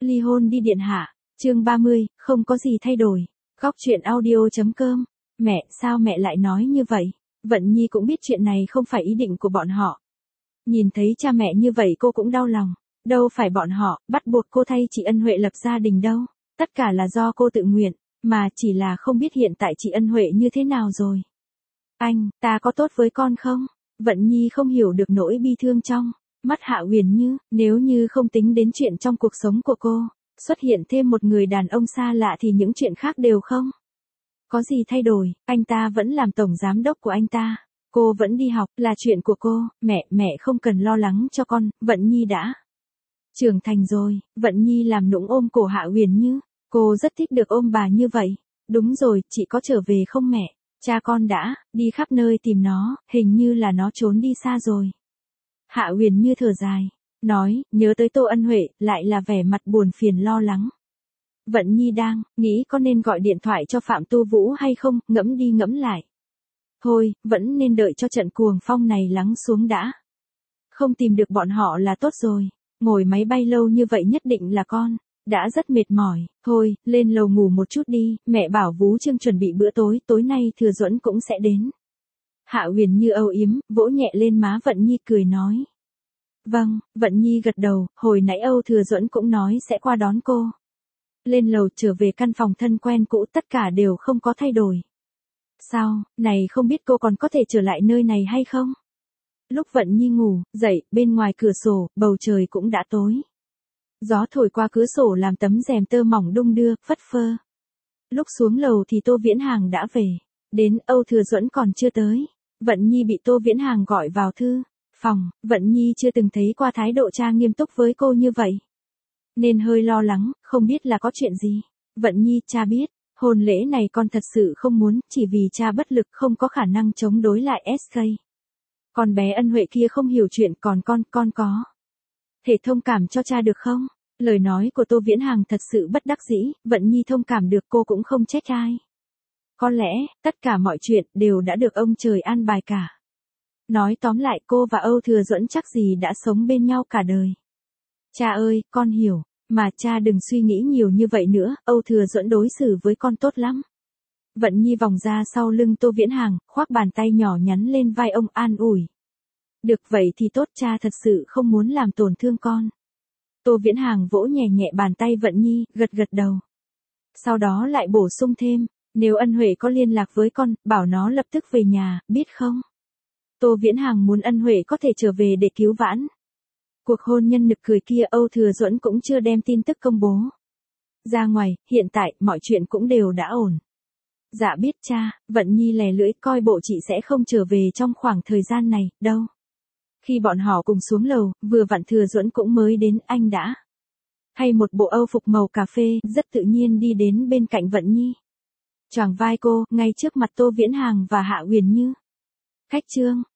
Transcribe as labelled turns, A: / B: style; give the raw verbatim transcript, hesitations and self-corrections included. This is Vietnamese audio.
A: Ly hôn đi điện hạ. Chương ba mươi, không có gì thay đổi. Góc truyện audio.com. Mẹ, sao mẹ lại nói như vậy? Vận Nhi cũng biết chuyện này không phải ý định của bọn họ. Nhìn thấy cha mẹ như vậy cô cũng đau lòng. Đâu phải bọn họ bắt buộc cô thay chị Ân Huệ lập gia đình đâu. Tất cả là do cô tự nguyện, mà chỉ là không biết hiện tại chị Ân Huệ như thế nào rồi. Anh, ta có tốt với con không? Vận Nhi không hiểu được nỗi bi thương trong mắt Hạ Huyền Như, nếu như không tính đến chuyện trong cuộc sống của cô, xuất hiện thêm một người đàn ông xa lạ thì những chuyện khác đều không có gì thay đổi, anh ta vẫn làm tổng giám đốc của anh ta, cô vẫn đi học, là chuyện của cô, mẹ, mẹ không cần lo lắng cho con, Vận Nhi đã trưởng thành rồi. Vận Nhi làm nũng ôm cổ Hạ Huyền Như, cô rất thích được ôm bà như vậy. Đúng rồi, chị có trở về không mẹ? Cha con đã đi khắp nơi tìm nó, hình như là nó trốn đi xa rồi. Hạ Huyền Như thở dài, nói, nhớ tới Tô Ân Huệ, lại là vẻ mặt buồn phiền lo lắng. Vận Nhi đang nghĩ có nên gọi điện thoại cho Phạm Tu Vũ hay không, ngẫm đi ngẫm lại. Thôi, vẫn nên đợi cho trận cuồng phong này lắng xuống đã. Không tìm được bọn họ là tốt rồi, ngồi máy bay lâu như vậy nhất định là con đã rất mệt mỏi. Thôi, lên lầu ngủ một chút đi, mẹ bảo Vú Trương chuẩn bị bữa tối, tối nay Thừa Duẫn cũng sẽ đến. Hạ Huyền Như âu yếm, vỗ nhẹ lên má Vận Nhi cười nói. Vâng, Vận Nhi gật đầu, hồi nãy Âu Thừa Duẫn cũng nói sẽ qua đón cô. Lên lầu trở về căn phòng thân quen cũ, tất cả đều không có thay đổi. Sao, này không biết cô còn có thể trở lại nơi này hay không? Lúc Vận Nhi ngủ, dậy, bên ngoài cửa sổ, bầu trời cũng đã tối. Gió thổi qua cửa sổ làm tấm rèm tơ mỏng đung đưa, phất phơ. Lúc xuống lầu thì Tô Viễn Hàng đã về. Đến Âu Thừa Duẫn còn chưa tới. Vận Nhi bị Tô Viễn Hàng gọi vào thư phòng. Vận Nhi chưa từng thấy qua thái độ cha nghiêm túc với cô như vậy, nên hơi lo lắng, không biết là có chuyện gì. Vận Nhi, cha biết, hôn lễ này con thật sự không muốn, chỉ vì cha bất lực không có khả năng chống đối lại ét ca. Con bé Ân Huệ kia không hiểu chuyện, còn con, con có thể thông cảm cho cha được không? Lời nói của Tô Viễn Hàng thật sự bất đắc dĩ, Vận Nhi thông cảm được, cô cũng không trách ai. Có lẽ, tất cả mọi chuyện đều đã được ông trời an bài cả. Nói tóm lại, cô và Âu Thừa Duẫn chắc gì đã sống bên nhau cả đời. Cha ơi, con hiểu, mà cha đừng suy nghĩ nhiều như vậy nữa, Âu Thừa Duẫn đối xử với con tốt lắm. Vận Nhi vòng ra sau lưng Tô Viễn Hàng, khoác bàn tay nhỏ nhắn lên vai ông an ủi. Được vậy thì tốt, cha thật sự không muốn làm tổn thương con. Tô Viễn Hàng vỗ nhẹ nhẹ bàn tay Vận Nhi, gật gật đầu. Sau đó lại bổ sung thêm, nếu Ân Huệ có liên lạc với con, bảo nó lập tức về nhà, biết không? Tô Viễn Hàng muốn Ân Huệ có thể trở về để cứu vãn cuộc hôn nhân nực cười kia. Âu Thừa Duẫn cũng chưa đem tin tức công bố ra ngoài, hiện tại, mọi chuyện cũng đều đã ổn. Dạ biết cha, Vận Nhi lè lưỡi, coi bộ chị sẽ không trở về trong khoảng thời gian này, đâu. Khi bọn họ cùng xuống lầu, vừa vặn Thừa Duẫn cũng mới đến, anh đã thay một bộ âu phục màu cà phê, rất tự nhiên đi đến bên cạnh Vận Nhi. Choàng vai cô, ngay trước mặt Tô Viễn Hàng và Hạ Huyền Như. Khách trương,